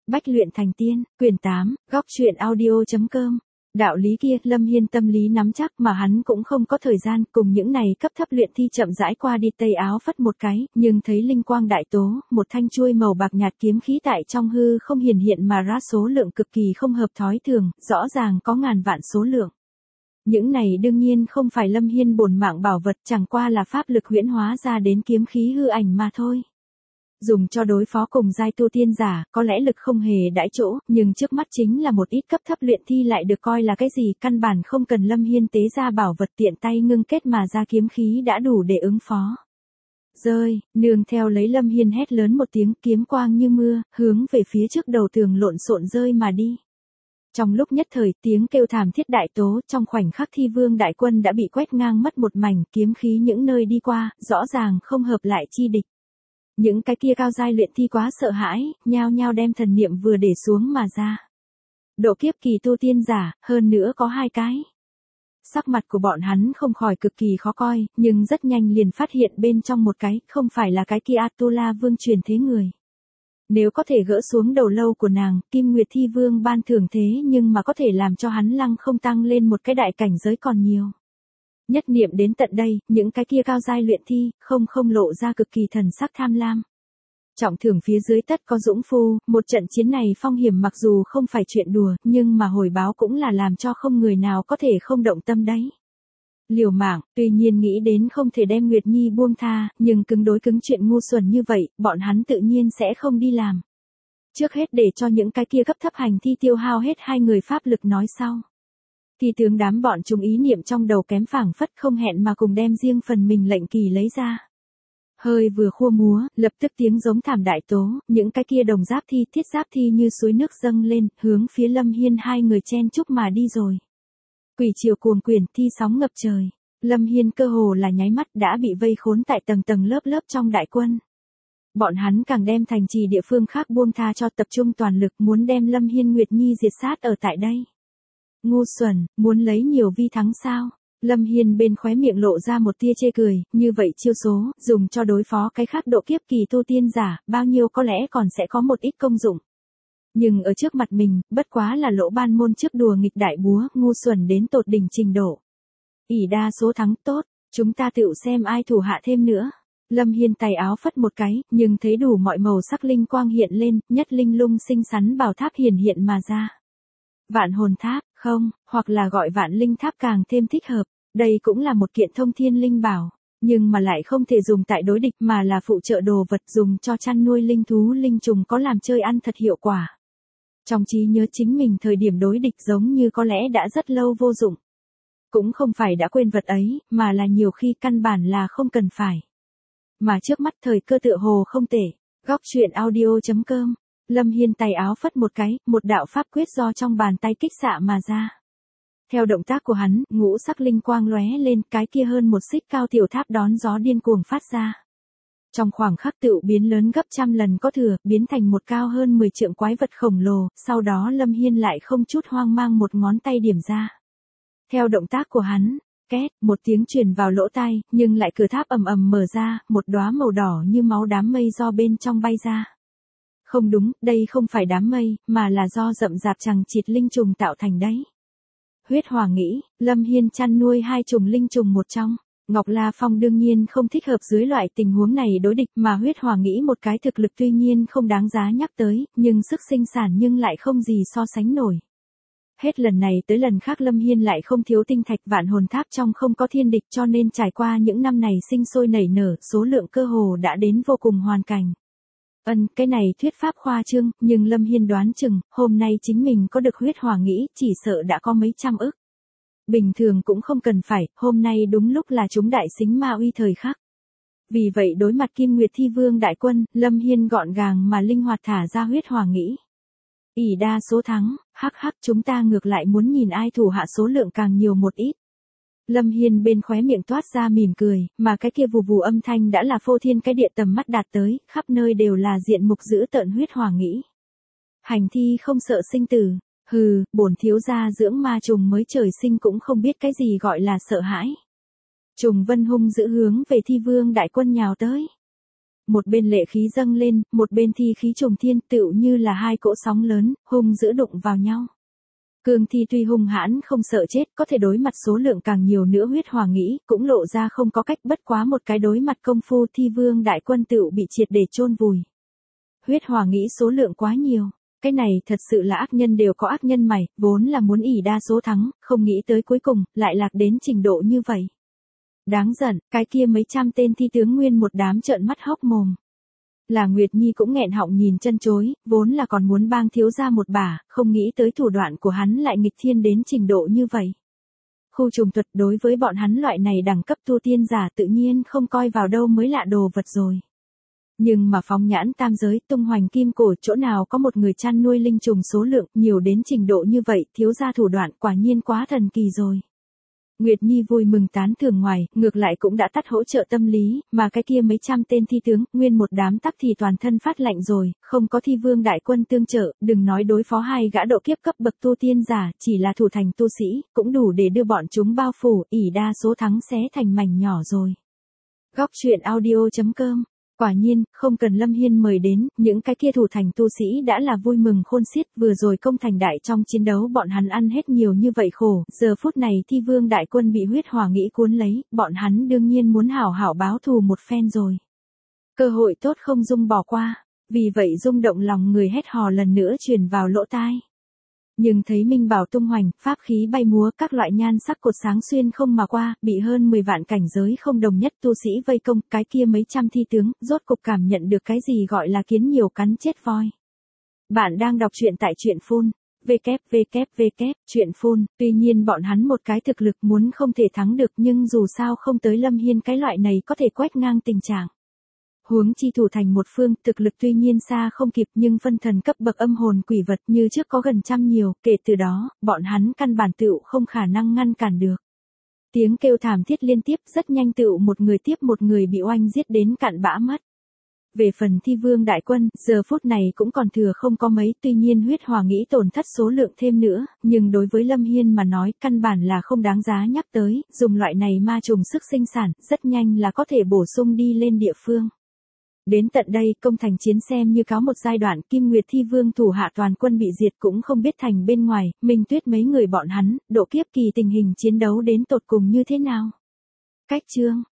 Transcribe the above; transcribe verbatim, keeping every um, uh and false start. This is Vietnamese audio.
Bách luyện thành tiên, quyển tám, góc truyện audio.com. Đạo lý kia, Lâm Hiên tâm lý nắm chắc mà hắn cũng không có thời gian cùng những này cấp thấp luyện thi chậm rãi qua đi tay áo phất một cái, nhưng thấy linh quang đại tố, một thanh chuôi màu bạc nhạt kiếm khí tại trong hư không hiển hiện mà ra số lượng cực kỳ không hợp thói thường, rõ ràng có ngàn vạn số lượng. Những này đương nhiên không phải Lâm Hiên bổn mạng bảo vật, chẳng qua là pháp lực huyễn hóa ra đến kiếm khí hư ảnh mà thôi. Dùng cho đối phó cùng giai tu tiên giả, có lẽ lực không hề đãi chỗ, nhưng trước mắt chính là một ít cấp thấp luyện thi lại được coi là cái gì, căn bản không cần Lâm Hiên tế ra bảo vật tiện tay ngưng kết mà ra kiếm khí đã đủ để ứng phó. Rơi, nương theo lấy Lâm Hiên hét lớn một tiếng, kiếm quang như mưa, hướng về phía trước đầu tường lộn xộn rơi mà đi. Trong lúc nhất thời, tiếng kêu thảm thiết đại tố, trong khoảnh khắc thi vương đại quân đã bị quét ngang mất một mảnh, kiếm khí những nơi đi qua, rõ ràng không hợp lại chi địch. Những cái kia cao giai luyện thi quá sợ hãi, nhao nhao đem thần niệm vừa để xuống mà ra. Độ kiếp kỳ tu tiên giả, hơn nữa có hai cái. Sắc mặt của bọn hắn không khỏi cực kỳ khó coi, nhưng rất nhanh liền phát hiện bên trong một cái, không phải là cái kia Atula vương truyền thế người. Nếu có thể gỡ xuống đầu lâu của nàng, Kim Nguyệt Thi Vương ban thưởng thế nhưng mà có thể làm cho hắn lăng không tăng lên một cái đại cảnh giới còn nhiều. Nhất niệm đến tận đây, những cái kia cao giai luyện thi, không không lộ ra cực kỳ thần sắc tham lam. Trọng thưởng phía dưới tất có dũng phu, một trận chiến này phong hiểm mặc dù không phải chuyện đùa, nhưng mà hồi báo cũng là làm cho không người nào có thể không động tâm đấy. Liều mạng, tuy nhiên nghĩ đến không thể đem Nguyệt Nhi buông tha, nhưng cứng đối cứng chuyện ngu xuẩn như vậy, bọn hắn tự nhiên sẽ không đi làm. Trước hết để cho những cái kia cấp thấp hành thi tiêu hao hết hai người pháp lực nói sau. Kỳ tướng đám bọn chúng ý niệm trong đầu kém phảng phất không hẹn mà cùng đem riêng phần mình lệnh kỳ lấy ra. Hơi vừa khua múa, lập tức tiếng giống thảm đại tố, những cái kia đồng giáp thi, thiết giáp thi như suối nước dâng lên, hướng phía Lâm Hiên hai người chen chúc mà đi rồi. Quỷ triều cuồng quyển, thi sóng ngập trời. Lâm Hiên cơ hồ là nháy mắt đã bị vây khốn tại tầng tầng lớp lớp trong đại quân. Bọn hắn càng đem thành trì địa phương khác buông tha cho tập trung toàn lực muốn đem Lâm Hiên Nguyệt Nhi diệt sát ở tại đây. Ngu xuẩn, muốn lấy nhiều vi thắng sao? Lâm Hiên bên khóe miệng lộ ra một tia chê cười, như vậy chiêu số, dùng cho đối phó cái khác độ kiếp kỳ tu tiên giả, bao nhiêu có lẽ còn sẽ có một ít công dụng. Nhưng ở trước mặt mình, bất quá là lỗ ban môn trước đùa nghịch đại búa, ngu xuẩn đến tột đỉnh trình độ. ỷ đa số thắng tốt, chúng ta tựu xem ai thủ hạ thêm nữa. Lâm Hiên tay áo phất một cái, nhưng thấy đủ mọi màu sắc linh quang hiện lên, nhất linh lung xinh xắn bảo tháp hiển hiện mà ra. Vạn hồn tháp, không, hoặc là gọi vạn linh tháp càng thêm thích hợp, đây cũng là một kiện thông thiên linh bảo, nhưng mà lại không thể dùng tại đối địch mà là phụ trợ đồ vật dùng cho chăn nuôi linh thú linh trùng có làm chơi ăn thật hiệu quả. Trong trí nhớ chính mình thời điểm đối địch giống như có lẽ đã rất lâu vô dụng. Cũng không phải đã quên vật ấy, mà là nhiều khi căn bản là không cần phải. Mà trước mắt thời cơ tựa hồ không tệ. Góc truyện audio.com. Lâm Hiên tay áo phất một cái, một đạo pháp quyết do trong bàn tay kích xạ mà ra. Theo động tác của hắn, ngũ sắc linh quang lóe lên, cái kia hơn một xích cao tiểu tháp đón gió điên cuồng phát ra. Trong khoảng khắc tựu biến lớn gấp trăm lần có thừa, biến thành một cao hơn mười trượng quái vật khổng lồ, sau đó Lâm Hiên lại không chút hoang mang một ngón tay điểm ra. Theo động tác của hắn, két, một tiếng truyền vào lỗ tai, nhưng lại cửa tháp ầm ầm mở ra, một đóa màu đỏ như máu đám mây do bên trong bay ra. Không đúng, đây không phải đám mây, mà là do rậm rạp chằng chịt linh trùng tạo thành đấy. Huyết Hỏa Nghĩ, Lâm Hiên chăn nuôi hai trùng linh trùng một trong. Ngọc La Phong đương nhiên không thích hợp dưới loại tình huống này đối địch mà Huyết Hỏa Nghĩ một cái thực lực tuy nhiên không đáng giá nhắc tới, nhưng sức sinh sản nhưng lại không gì so sánh nổi. Hết lần này tới lần khác Lâm Hiên lại không thiếu tinh thạch vạn hồn tháp trong không có thiên địch cho nên trải qua những năm này sinh sôi nảy nở, số lượng cơ hồ đã đến vô cùng hoàn cảnh. Ân, cái này thuyết pháp khoa trương, nhưng Lâm Hiên đoán chừng, hôm nay chính mình có được Huyết Hỏa Nghĩ, chỉ sợ đã có mấy trăm ức. Bình thường cũng không cần phải, hôm nay đúng lúc là chúng đại xính ma uy thời khắc. Vì vậy đối mặt Kim Nguyệt Thi Vương đại quân, Lâm Hiên gọn gàng mà linh hoạt thả ra Huyết Hỏa Nghĩ. ỷ đa số thắng, hắc hắc chúng ta ngược lại muốn nhìn ai thủ hạ số lượng càng nhiều một ít. Lâm Hiên bên khóe miệng toát ra mỉm cười, mà cái kia vù vù âm thanh đã là phô thiên cái địa tầm mắt đạt tới, khắp nơi đều là diện mục dữ tợn Huyết Hỏa Nghĩ. Hành thi không sợ sinh tử, hừ, bổn thiếu gia dưỡng ma trùng mới trời sinh cũng không biết cái gì gọi là sợ hãi. Trùng Vân hung dữ hướng về Thi Vương đại quân nhào tới. một bên lệ khí dâng lên, một bên thi khí trùng thiên, tựu như là hai cỗ sóng lớn, hung dữ đụng vào nhau. Cương thi tuy hung hãn không sợ chết, có thể đối mặt số lượng càng nhiều nữa huyết hỏa nghĩ, cũng lộ ra không có cách, bất quá một cái đối mặt công phu thi vương đại quân tựu bị triệt để chôn vùi. Huyết hỏa nghĩ số lượng quá nhiều. Cái này thật sự là ác nhân đều có ác nhân mày, vốn là muốn ỷ đa số thắng, không nghĩ tới cuối cùng, lại lạc đến trình độ như vậy. Đáng giận, cái kia mấy trăm tên thi tướng nguyên một đám trợn mắt hốc mồm. Là Nguyệt Nhi cũng nghẹn họng nhìn chân chối, vốn là còn muốn bang thiếu ra một bả, không nghĩ tới thủ đoạn của hắn lại nghịch thiên đến trình độ như vậy. Khu trùng thuật đối với bọn hắn loại này đẳng cấp tu tiên giả tự nhiên không coi vào đâu mới lạ đồ vật rồi. Nhưng mà phóng nhãn tam giới, tung hoành kim cổ, chỗ nào có một người chăn nuôi linh trùng số lượng nhiều đến trình độ như vậy, thiếu ra thủ đoạn quả nhiên quá thần kỳ rồi. Nguyệt Nhi vui mừng tán thưởng ngoài, ngược lại cũng đã tắt hỗ trợ tâm lý, mà cái kia mấy trăm tên thi tướng, nguyên một đám tắc thì toàn thân phát lạnh rồi, không có thi vương đại quân tương trợ, đừng nói đối phó hai gã độ kiếp cấp bậc tu tiên giả, chỉ là thủ thành tu sĩ, cũng đủ để đưa bọn chúng bao phủ, ỷ đa số thắng xé thành mảnh nhỏ rồi. Góc truyện audio chấm com. Quả nhiên, không cần Lâm Hiên mời đến, những cái kia thủ thành tu sĩ đã là vui mừng khôn xiết, vừa rồi công thành đại trong chiến đấu bọn hắn ăn hết nhiều như vậy khổ, giờ phút này thi vương đại quân bị huyết hỏa nghĩ cuốn lấy, bọn hắn đương nhiên muốn hảo hảo báo thù một phen rồi. Cơ hội tốt không dung bỏ qua, vì vậy rung động lòng người hét hò lần nữa truyền vào lỗ tai. Nhưng thấy Minh Bảo tung hoành, pháp khí bay múa, các loại nhan sắc cột sáng xuyên không mà qua, bị hơn mười vạn cảnh giới không đồng nhất tu sĩ vây công, cái kia mấy trăm thi tướng, rốt cục cảm nhận được cái gì gọi là kiến nhiều cắn chết voi. Bạn đang đọc truyện tại truyện phun, www, truyện phun, tuy nhiên bọn hắn một cái thực lực muốn không thể thắng được nhưng dù sao không tới Lâm Hiên cái loại này có thể quét ngang tình trạng. Huống chi thủ thành một phương, thực lực tuy nhiên xa không kịp nhưng phân thần cấp bậc âm hồn quỷ vật như trước có gần trăm nhiều, kể từ đó, bọn hắn căn bản tựu không khả năng ngăn cản được. Tiếng kêu thảm thiết liên tiếp rất nhanh tựu một người tiếp một người bị oanh giết đến cạn bã mất. Về phần thi vương đại quân, giờ phút này cũng còn thừa không có mấy, tuy nhiên huyết hỏa nghĩ tổn thất số lượng thêm nữa, nhưng đối với Lâm Hiên mà nói, căn bản là không đáng giá nhắc tới, dùng loại này ma trùng sức sinh sản, rất nhanh là có thể bổ sung đi lên địa phương. Đến tận đây, công thành chiến xem như cáo một giai đoạn, Kim Nguyệt thi vương thủ hạ toàn quân bị diệt cũng không biết thành bên ngoài, Minh Tuyết mấy người bọn hắn, độ kiếp kỳ tình hình chiến đấu đến tột cùng như thế nào. Cách chương